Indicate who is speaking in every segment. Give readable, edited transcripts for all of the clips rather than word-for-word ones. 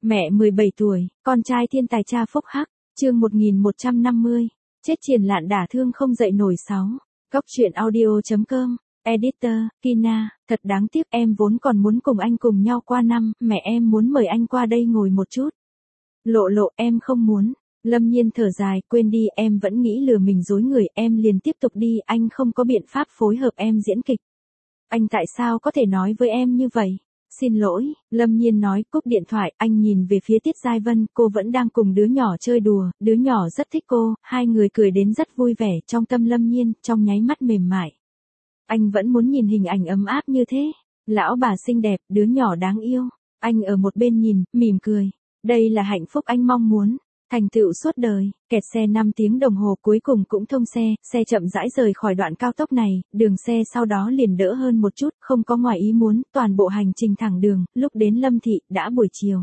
Speaker 1: Mẹ 17 tuổi, con trai thiên tài cha phúc hắc, chương 1150, chết triền lạn đả thương không dậy nổi 6. Góc truyện audio.com, editor, Kina, thật đáng tiếc em vốn còn muốn cùng anh cùng nhau qua năm, mẹ em muốn mời anh qua đây ngồi một chút. Lộ lộ em không muốn. Lâm Nhiên thở dài, quên đi, em vẫn nghĩ lừa mình dối người, em liền tiếp tục đi, anh không có biện pháp phối hợp em diễn kịch. Anh tại sao có thể nói với em như vậy? Xin lỗi, Lâm Nhiên nói, cúp điện thoại, anh nhìn về phía Tiết Giai Vân, cô vẫn đang cùng đứa nhỏ chơi đùa, đứa nhỏ rất thích cô, hai người cười đến rất vui vẻ, trong tâm Lâm Nhiên, trong nháy mắt mềm mại. Anh vẫn muốn nhìn hình ảnh ấm áp như thế. Lão bà xinh đẹp, đứa nhỏ đáng yêu. Anh ở một bên nhìn, mỉm cười. Đây là hạnh phúc anh mong muốn. Thành tựu suốt đời, kẹt xe 5 tiếng đồng hồ cuối cùng cũng thông xe chậm rãi rời khỏi đoạn cao tốc này, đường xe sau đó liền đỡ hơn một chút, không có ngoài ý muốn, toàn bộ hành trình thẳng đường, lúc đến Lâm Thị, đã buổi chiều.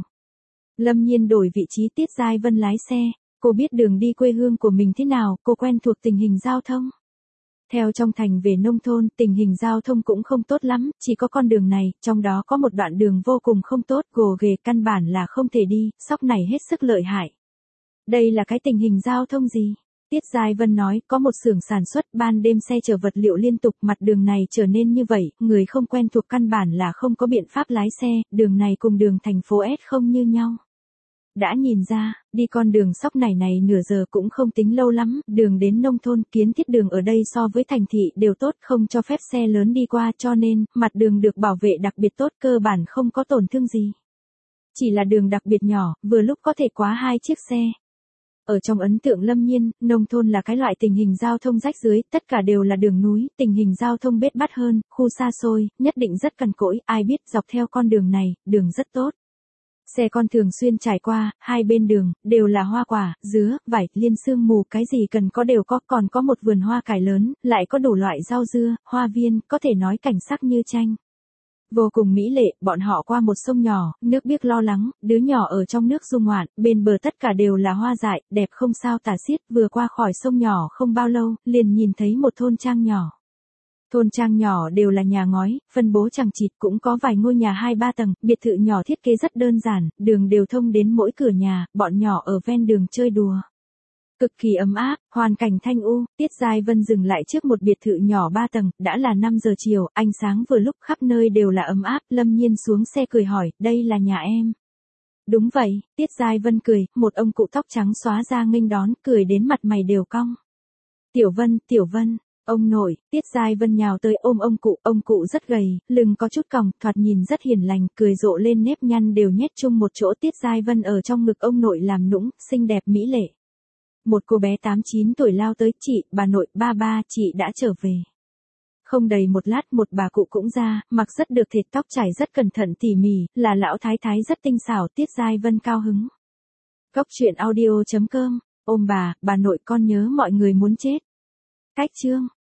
Speaker 1: Lâm Nhiên đổi vị trí Tiết Giai Vân lái xe, cô biết đường đi quê hương của mình thế nào, cô quen thuộc tình hình giao thông. Theo trong thành về nông thôn, tình hình giao thông cũng không tốt lắm, chỉ có con đường này, trong đó có một đoạn đường vô cùng không tốt, gồ ghề căn bản là không thể đi, sóc này hết sức lợi hại. Đây là cái tình hình giao thông gì? Tiết Giai Vân nói, có một xưởng sản xuất, ban đêm xe chở vật liệu liên tục, mặt đường này trở nên như vậy, người không quen thuộc căn bản là không có biện pháp lái xe, đường này cùng đường thành phố S không như nhau. Đã nhìn ra, đi con đường sóc này nửa giờ cũng không tính lâu lắm, đường đến nông thôn, kiến thiết đường ở đây so với thành thị đều tốt, không cho phép xe lớn đi qua, cho nên, mặt đường được bảo vệ đặc biệt tốt, cơ bản không có tổn thương gì. Chỉ là đường đặc biệt nhỏ, vừa lúc có thể quá 2 chiếc xe. Ở trong ấn tượng Lâm Nhiên, nông thôn là cái loại tình hình giao thông rách rưới, tất cả đều là đường núi, tình hình giao thông bết bát hơn, khu xa xôi, nhất định rất cằn cỗi, ai biết dọc theo con đường này, đường rất tốt. Xe con thường xuyên trải qua, hai bên đường, đều là hoa quả, dứa, vải, liên sương mù, cái gì cần có đều có, còn có một vườn hoa cải lớn, lại có đủ loại rau dưa, hoa viên, có thể nói cảnh sắc như tranh. Vô cùng mỹ lệ, bọn họ qua một sông nhỏ, nước biếc lo lắng, đứa nhỏ ở trong nước du ngoạn, bên bờ tất cả đều là hoa dại, đẹp không sao tả xiết, vừa qua khỏi sông nhỏ không bao lâu, liền nhìn thấy một thôn trang nhỏ. Thôn trang nhỏ đều là nhà ngói, phân bố chằng chịt, cũng có vài ngôi nhà 2-3 tầng, biệt thự nhỏ thiết kế rất đơn giản, đường đều thông đến mỗi cửa nhà, bọn nhỏ ở ven đường chơi đùa. Cực kỳ ấm áp, hoàn cảnh thanh u, Tiết Giai Vân dừng lại trước một biệt thự nhỏ 3 tầng, đã là 5 giờ chiều, ánh sáng vừa lúc khắp nơi đều là ấm áp, Lâm Nhiên xuống xe cười hỏi, đây là nhà em. Đúng vậy, Tiết Giai Vân cười, một ông cụ tóc trắng xóa ra nghênh đón, cười đến mặt mày đều cong. Tiểu Vân, ông nội, Tiết Giai Vân nhào tới ôm ông cụ rất gầy, lưng có chút còng, thoạt nhìn rất hiền lành, cười rộ lên nếp nhăn đều nhét chung một chỗ, Tiết Giai Vân ở trong ngực ông nội làm nũng, xinh đẹp mỹ lệ. Một cô bé 8-9 tuổi lao tới, chị, bà nội, ba, chị đã trở về. Không đầy một lát một bà cụ cũng ra, mặc rất được thịt, tóc chải rất cẩn thận tỉ mỉ, là lão thái thái rất tinh xảo, Tiết Giai Vân cao hứng. Góc truyện audio.com, ôm bà nội con nhớ mọi người muốn chết. Cách chương.